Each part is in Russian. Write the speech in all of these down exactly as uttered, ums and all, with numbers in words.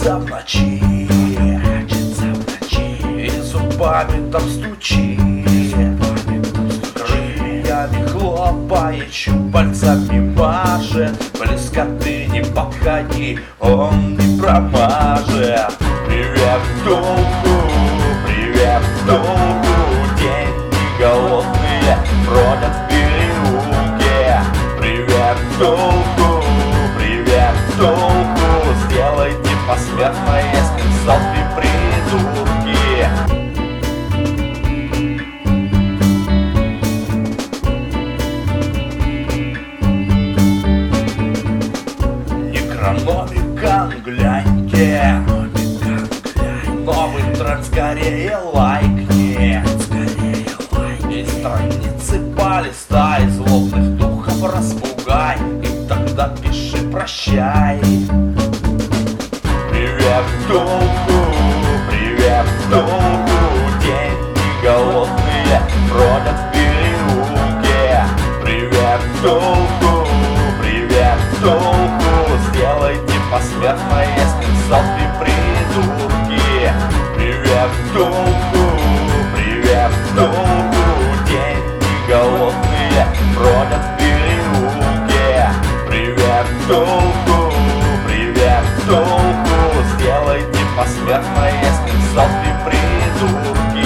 Мчится в ночи, мчится в ночи, и зубами там стучит, крыльями хлопает, щупальцами машет. Близко ты не подходи, он не промажет. Привет, толку, привет, толку, деньги голодные бродят в переулке. Привет, толку, привет, толку, сделайте посмертное с ним селфи, придурки. Некрономикан, гляньте, новый тренд, скорее лайкни, и страницы полистай, злобных духов распугай, и тогда пиши прощай. Привет, толку, привет, толку, деньги голодные бродят в переулке. Привет, толку, привет, толку, сделайте посмертное с ним селфи, придурки. Привет, толку, привет, толку, деньги голодные бродят в переулке. Привет, толку, привет, толку, сделайте посмертное с ним селфи, придурки.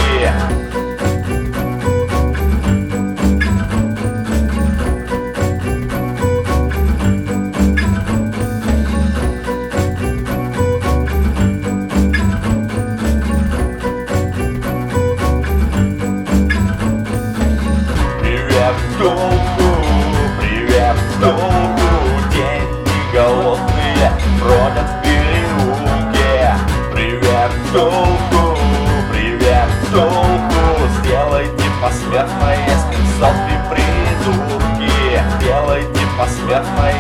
Привет, толку, привет, толку, деньги голодные бродят в переулке. Привет, толку, привет, толку, сделайте посмертное с ним селфи, придурки. Делайте посмертное